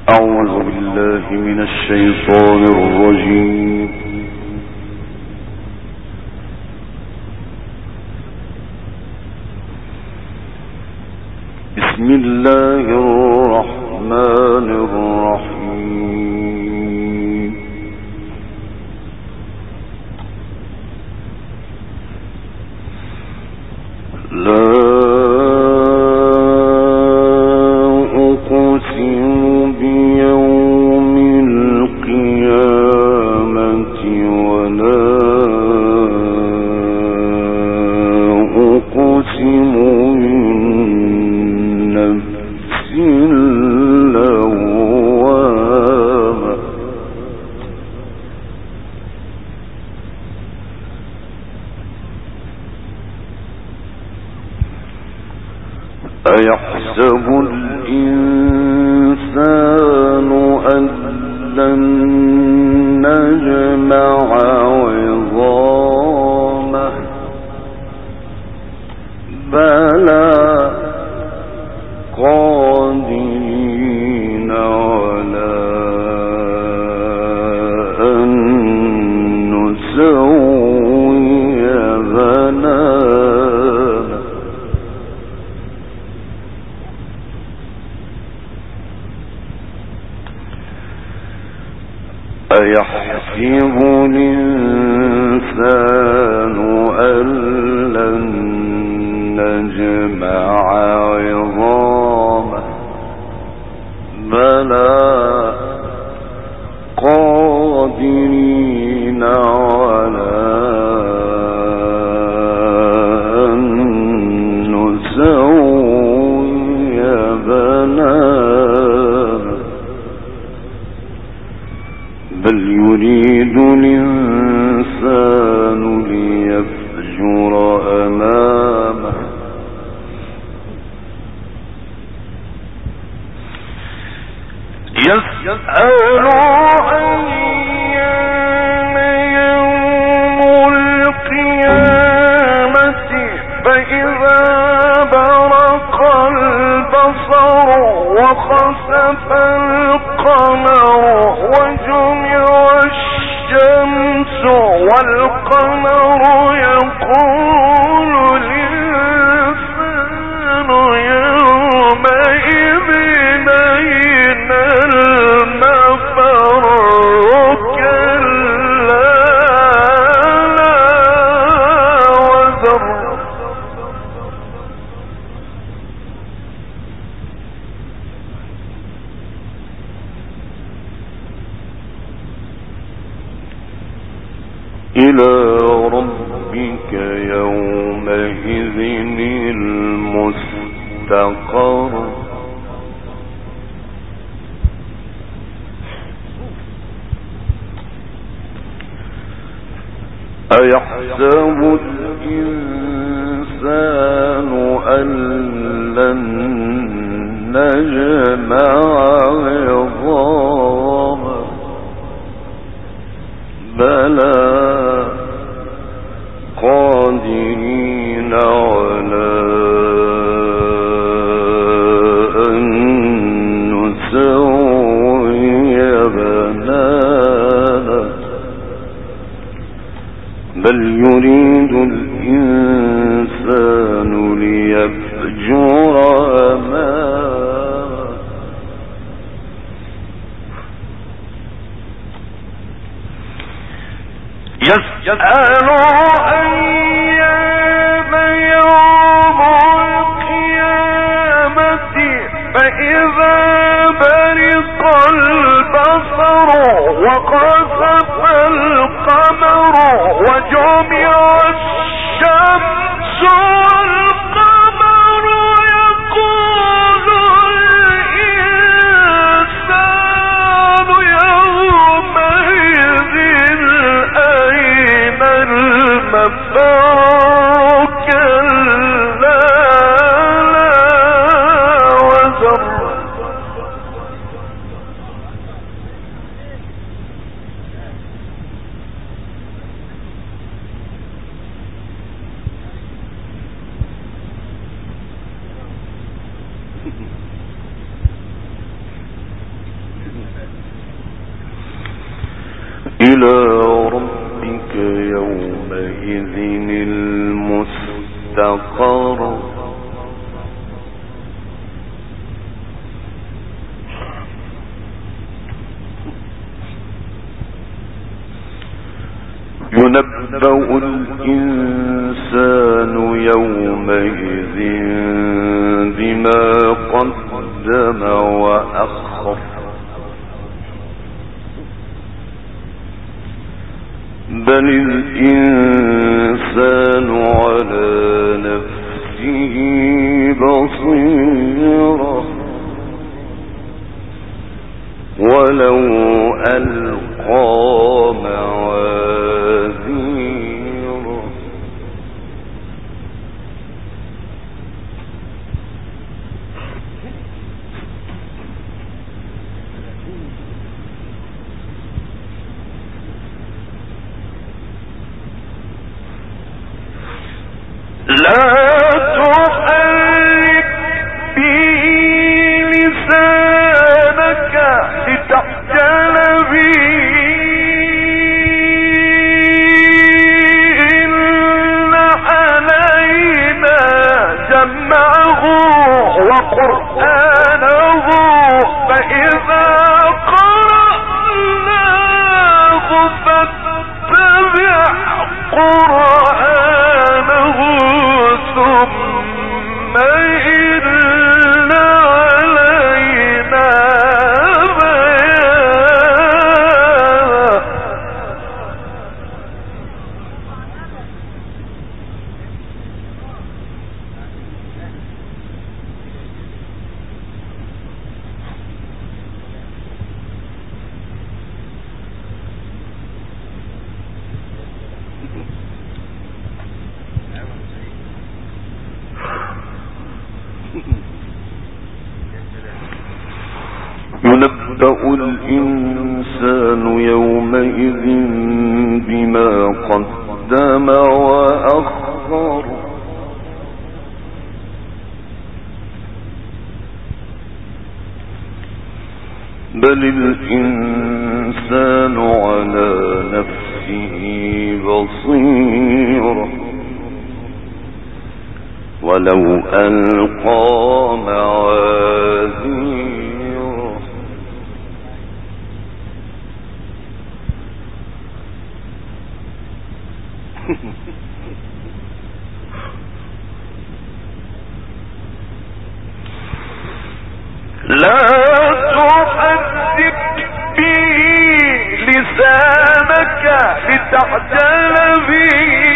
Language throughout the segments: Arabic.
أعوذ بالله من الشيطان الرجيم. بسم الله الرحمن الرحيم. لا أيحسب الإنسان أن لن نجمع عظامه بلى قادرين على أن نسوي بنانه أيحسب الإنسان أن لن نجمع عظامه بلى قادرين على أن نسوي بنانه بل يريد الإنسان ليفجر أمامه يسأل أيان يوم القيامة فإذا برق البصر وخسف القمر وجمع الشمس والقمر يقول الإنسان يومئذ أين المفر كلا لا وزر إلى ربك يومئذ المستقر أيحسب الإنسان أن لن نجمع عظامه بلى قادرين على أن نسوي بنانه بل يريد الإنسان ليفجر أمامه يسأل أيان يوم القيامة فإذا برق البصر وخسف القمر وجمع الشمس والقمر يقول الإنسان يومئذ أين المفر كلا لا وزر إلى ربك يومئذ المستقر ينبأ الإنسان يومئذ بما قدم وأخر بل الإنسان على نفسه بصيرة ولو ألقى معاذيره لا تحرك به لسانك لتعجل به إن علينا جمعه وقرآنه فإذا قرأناه فاتبع قرآنه ثم إن علينا ينبأ الإنسان يومئذ بما قدم وأخر بل الإنسان على نفسه بصيرة ولو ألقى معاذيره لا تحرك به لسانك لتعجل به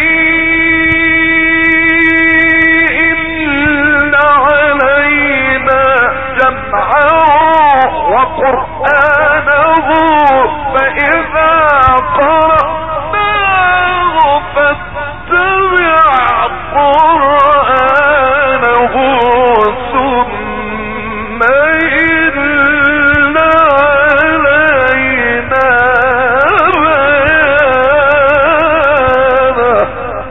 إن علينا جمعه وقرآنه فإذا قرأناه فاتبع قرآنه ثم إن علينا بيانه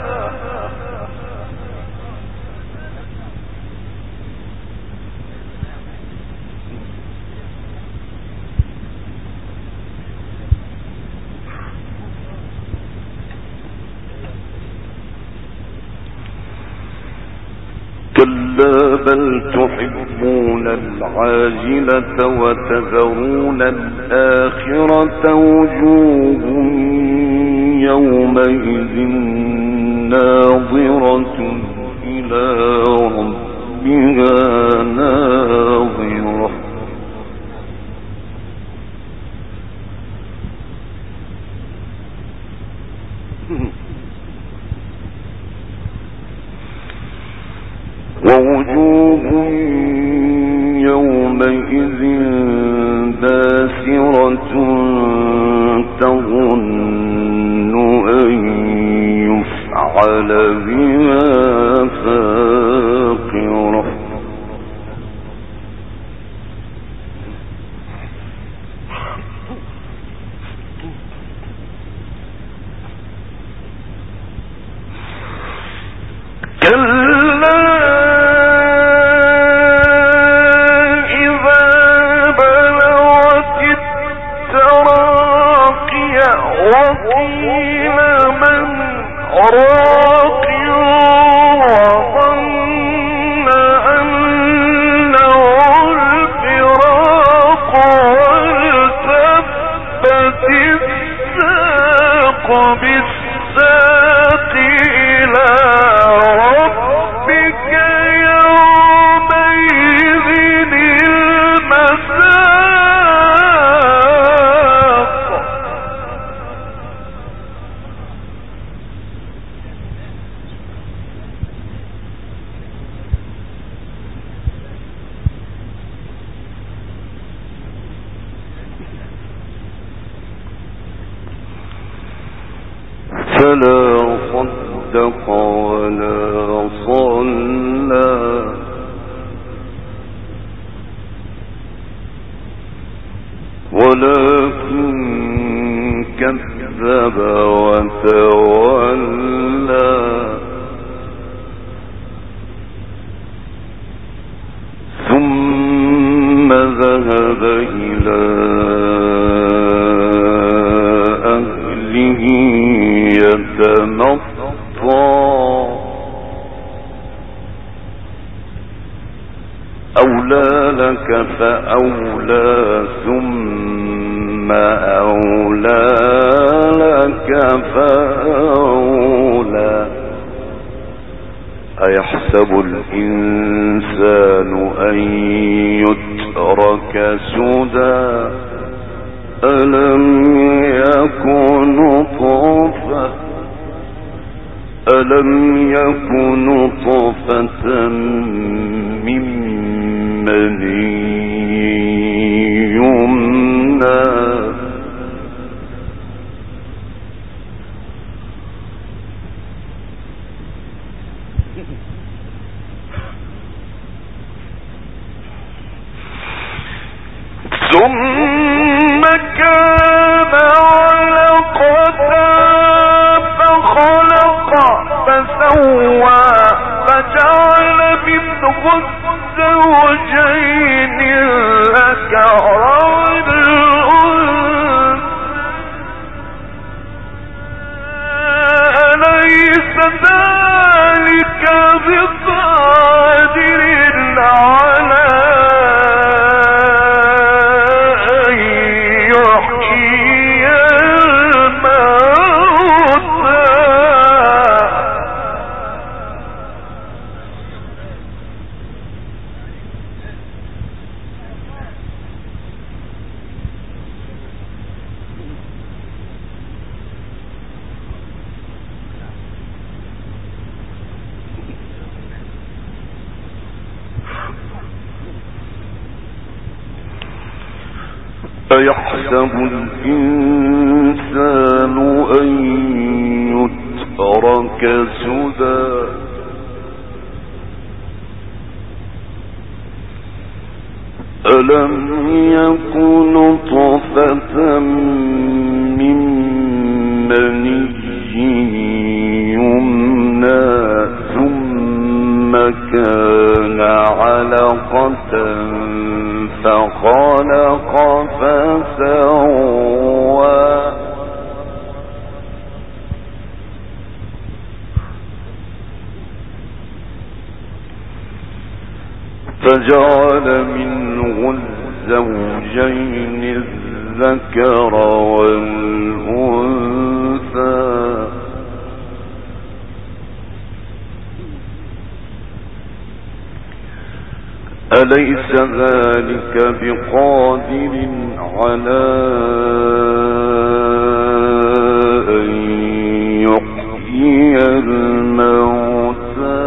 كلا بل تحبون العاجلة وتذرون الآخرة وجوه يومئذ ناظرة إلى ربها ناظرة ووجوه يومئذ باسرة تظن أن يفعل بها فاقرة صدق ولا صلى ولكن كذب وتولى ثم ذهب إلى أهله يتمطى أولى لك فأولى ثم أولى لك فأولى أيحسب الإنسان أن يترك سدى ألم يكن طرفة من مني يمنى ثم كان علقة فخلق فسوى فجعل منه الزوجين الذكر والأنثى أليس ذلك بقادر على أيحسب الإنسان أن يترك سدى ألم يكن طرفة من مني يمنى ثم كان علقة فخلق فسوى فجعل منه الزوجين الذكر والأنثى أليس ذلك بقادر على أن يحيي الموتى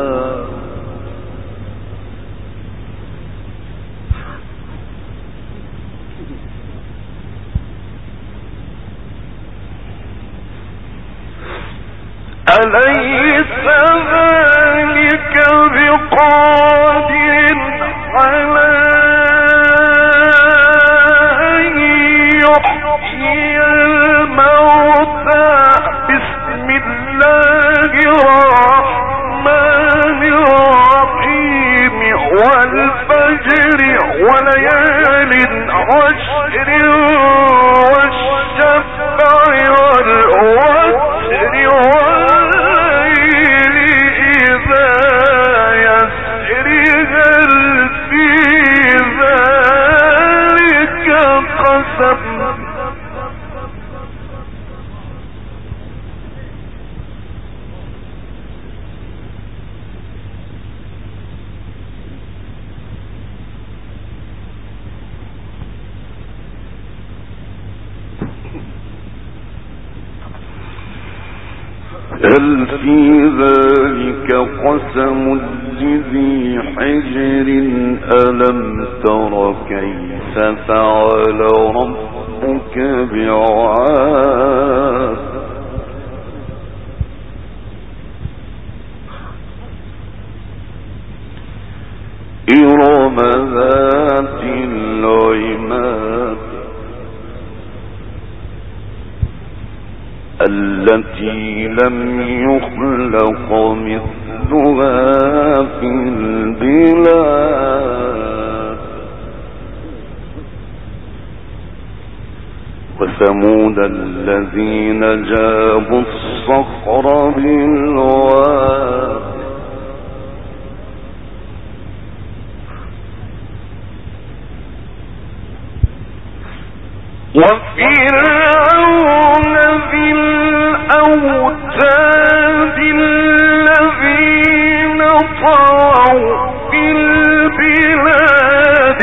أليس ذلك بقادر على أن يحيي الموتى بسم الله الرحمن الرحيم والفجر وليال عشر والشفع والوتر والليل إذا يسر هل في ذلك قسم هل في ذلك قسم لذي حجر ألم تر كيف فعل ربك بعاد التي لم يخلق مثلها في البلاد وثمود الذين جابوا الصخر بالواد وفرعون ذي الأوتاد الذين طغوا في البلاد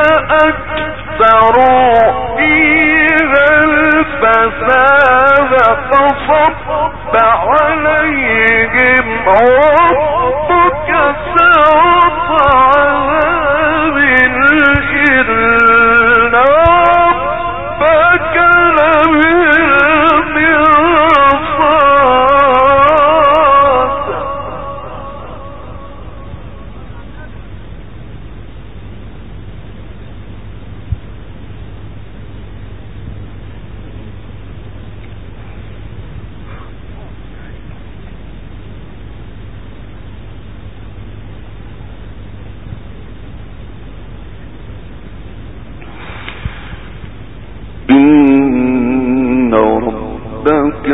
فأكثروا فيها الفساد فصب عليهم ربك سوط عذاب إن ربك لبالمرصاد إن ربك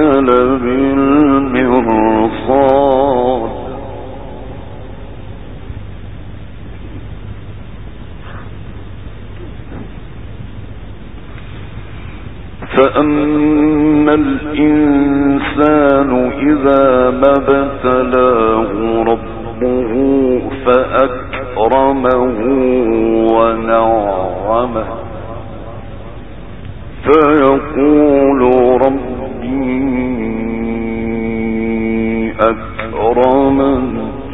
لبالمرصاد فأما الإنسان إذا ما ابتلاه ربه فأكرمه ونعمه فيقول ربي أكرمن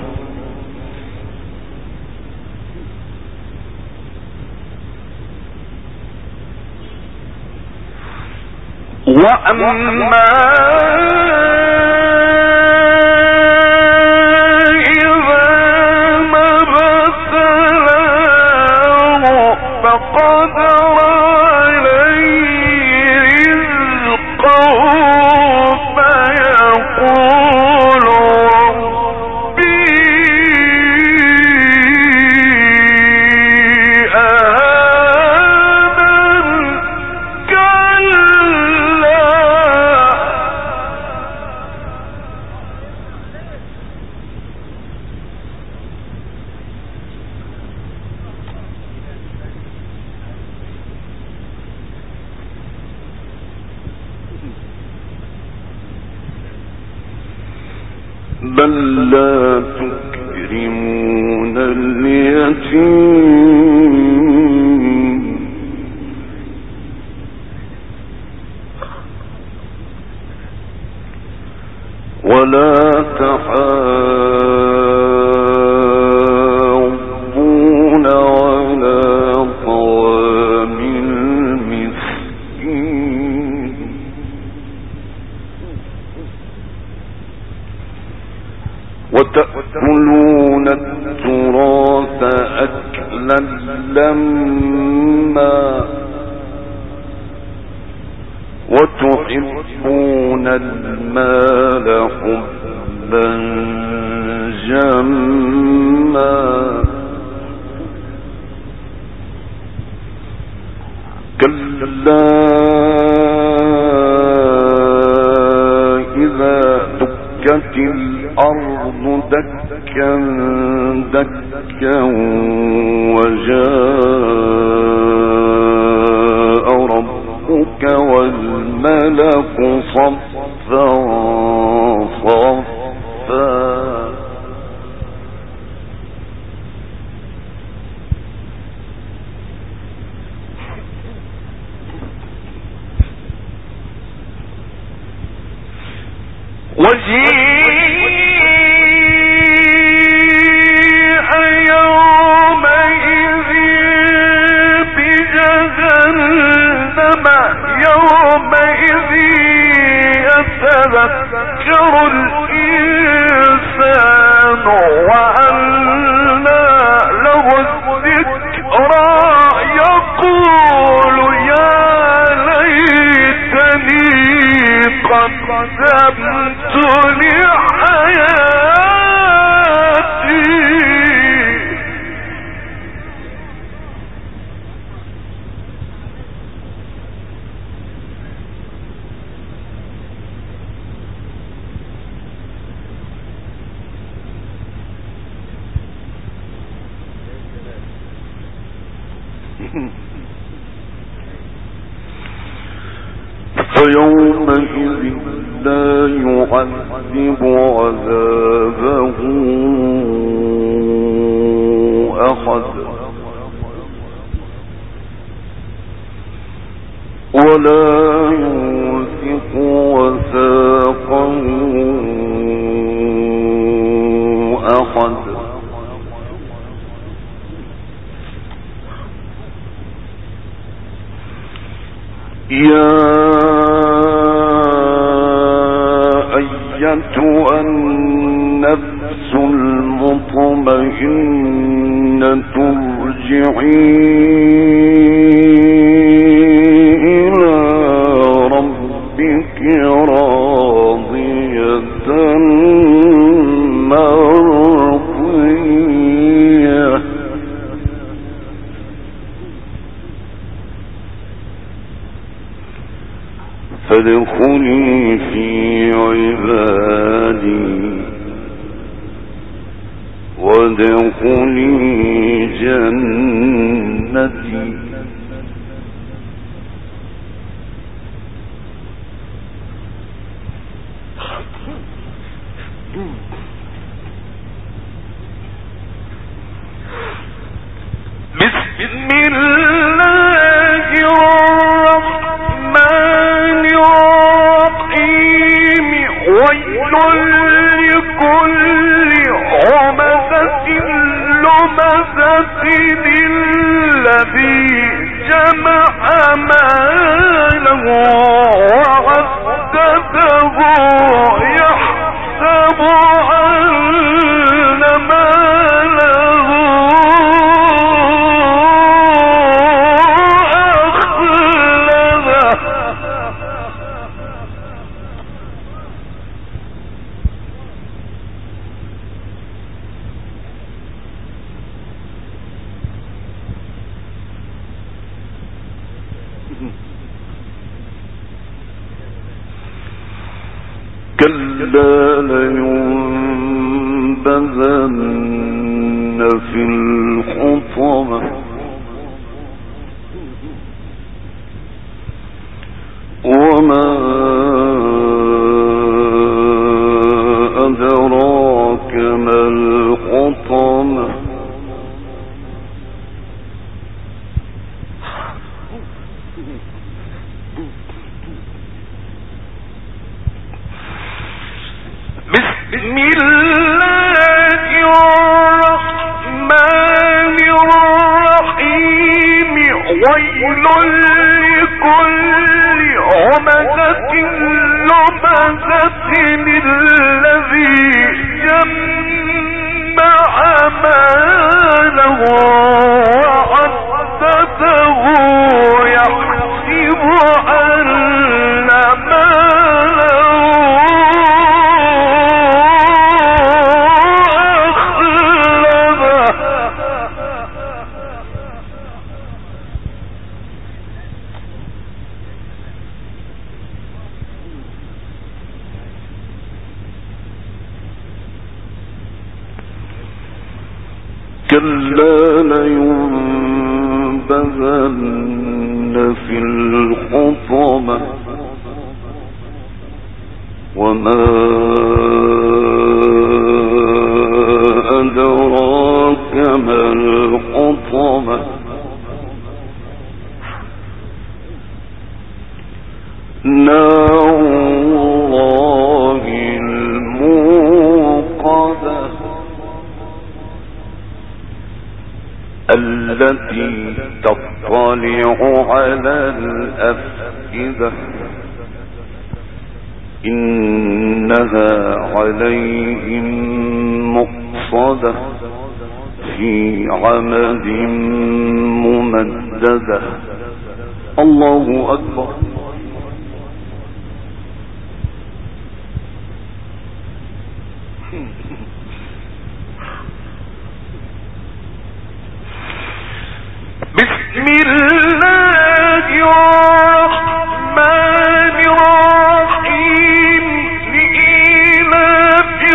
وأما إذا ما ابتلاه فقدر بل لا تكرمون اليتيم ولا تحاضون على طعام المسكين وتأكلون التراث أكلا لما وتحبون المال حبا جما كلا إذا دكت الأرض دكا دكا وجاء ربك والملك صفا صفا وجيء يومئذ بجهنم يومئذ يتذكر الإنسان وأنى له الذكرى يقول يا ليتني قدمت فيومئذ لا يعذب عذابه أحد ولا يوثق وثاقه أحد يا أيتها النفس المطمئنة ارجعي إلى ربك راضية مرضية فادخلي في عبادي وادخلي جنتي بسم الله الرحمن الرحيم ويل لكل همزة لمزة الذي جمع ماله وعدده يحسب أن ماله أخلده كلا لينبذن في الحطمة وما أدراك ما الحطمة بسم الله الرحمن الرحيم ويل لكل همزة لمزة الذي جمع ماله وعدده يحسب أن كلا لينبذن في الحطمة وما أدراك ما الحطمة نار الله الموقدة التي تطلع على الأفئدة إنها عليهم مؤصدة في عمد ممددة الله أكبر بسم الله الرحمن الرحيم لإيلاف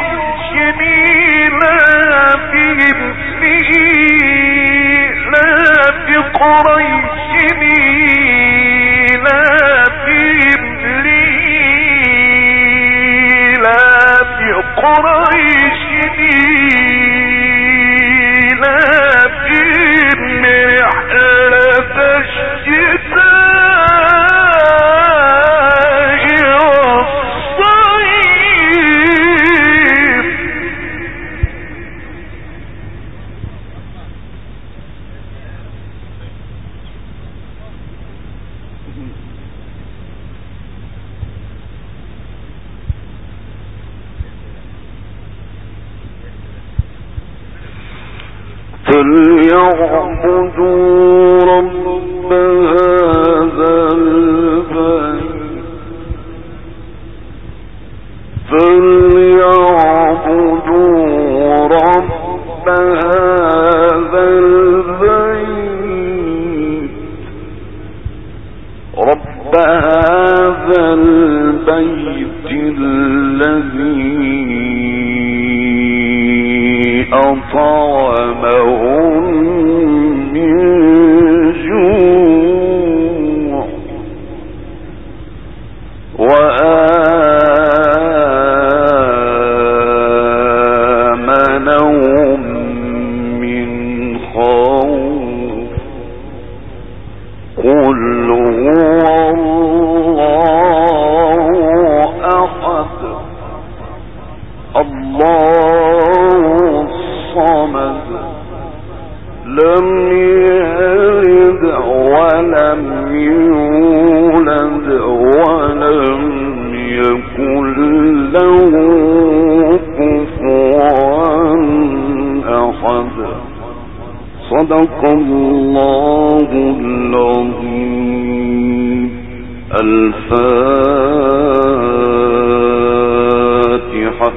قريش إيلافهم إيلاف فليعبدوا رب هذا البيت فليعبدوا رب هذا البيت رب هذا البيت الذي أطعمهم من جوع وآمنهم من خوف قل هو الله أحد الله الصمد لم يلد ولم يولد ولم يكن له كفوا أحد صدق الله العظيم. الفاتحة.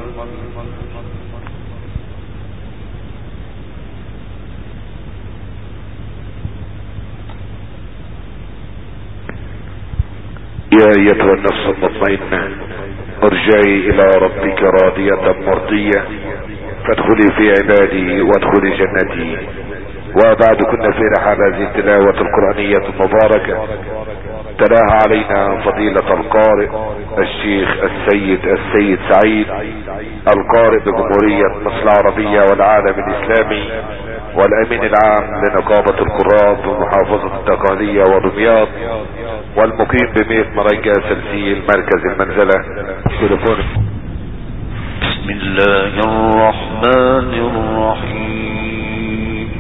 يا أيتها النفس المطمئنة ارجعي إلى ربك راضية مرضية فادخلي في عبادي وادخلي جنتي. وبعد كنا في رحاب هذه التلاوة القرآنية المباركة تلاها علينا فضيلة القارئ الشيخ السيد سعيد القارئ بجمهورية مصر العربية والعالم الإسلامي والأمين العام لنقابة القراء بمحافظة الدقهلية ودمياط والمقيم بميت مريجة سلسيل مركز المنزلة. تليفون. بسم الله الرحمن الرحيم.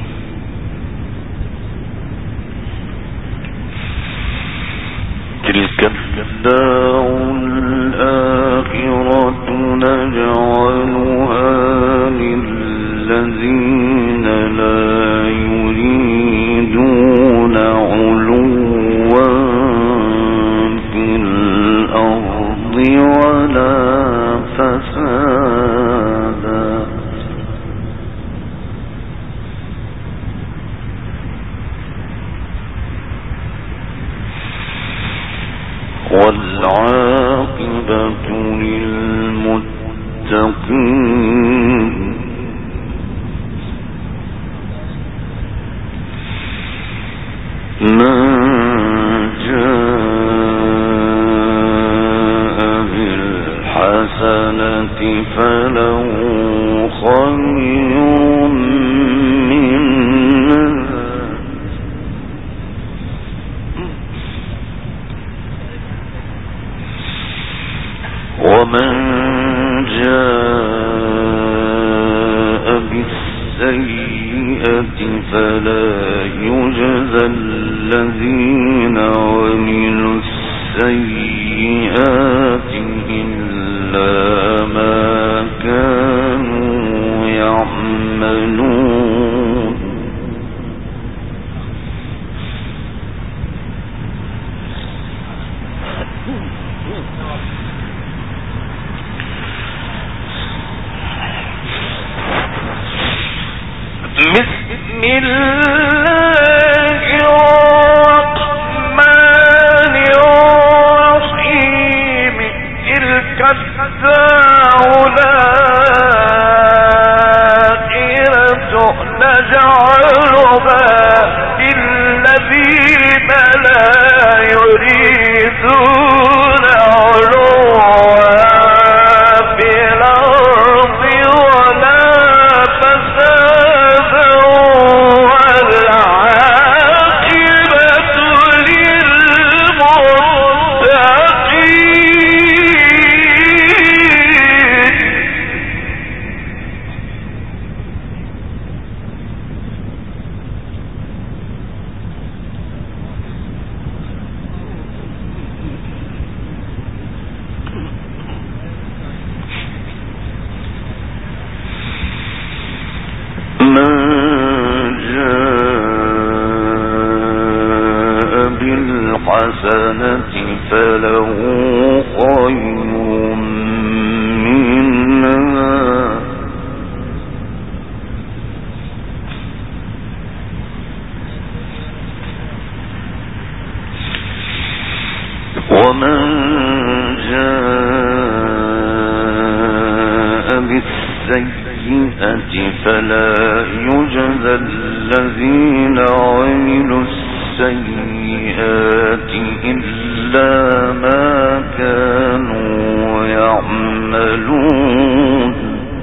تلك الدار الآخرة نجعلها للذين لا يريدون علوا في الأرض ولا فسادا والعاقبة للمتقين من جاء بالحسنة فله خير منها ومن جاء بالسيئة فلا يجزى الذين عملوا السيئات إلا ما كانوا يعملون بسم الله الرحمن الرحيم. تلك الدار الآخرة نجعلها الحسنة فله خير منها ومن جاء بالسيئة فلا يجزى الذين عملوا السيئات إلا ما كانوا يعملون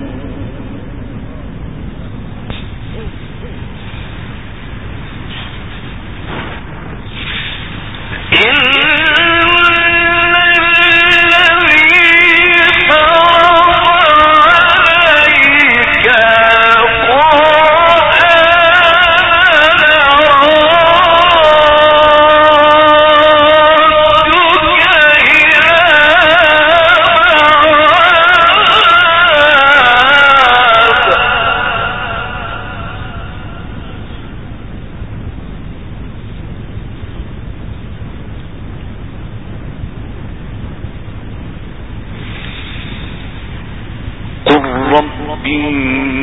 ربي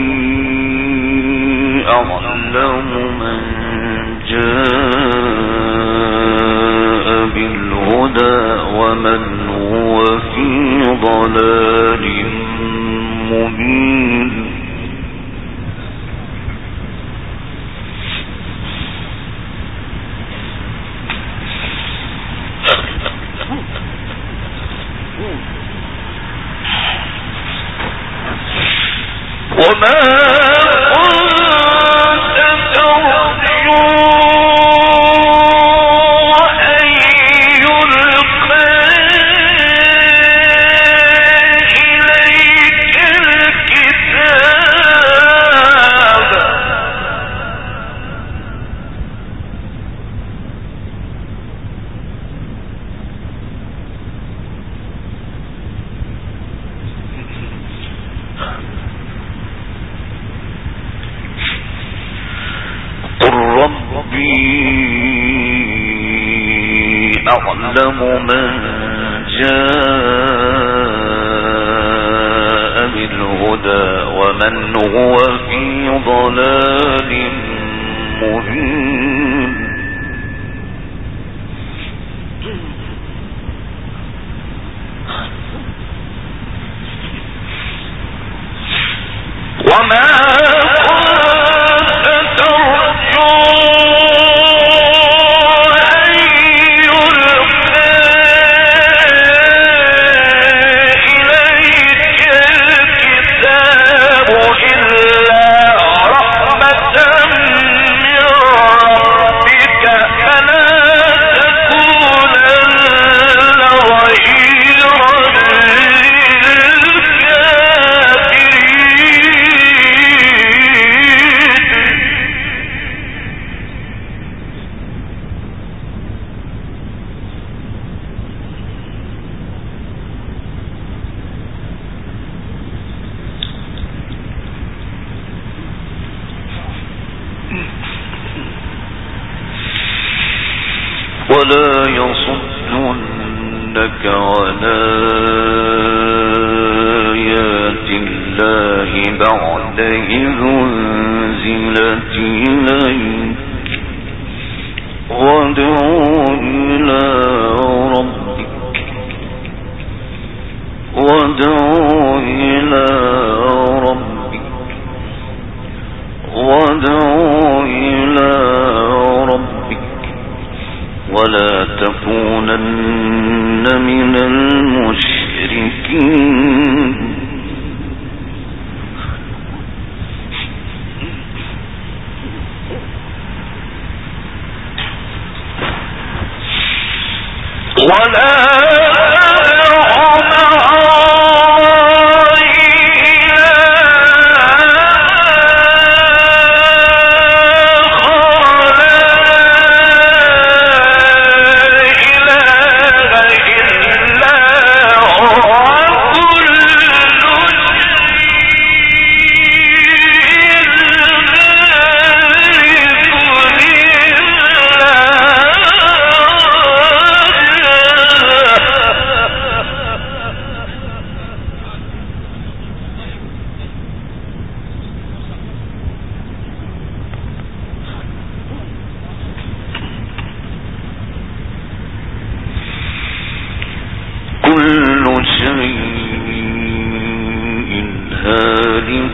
أعلم من جاء بالهدى ومن هو في ضلال مبين وما كنت ترجو أن يلقى إليك الكتاب ربي أعلم من جاء بالهدى ومن هو في ضلال مبين وما ولا يصدنك عن آيات الله بعد إذ أنزلت إليك وادع إلى ربك ولا تكونن من المشركين ولا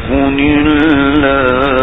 يكن الله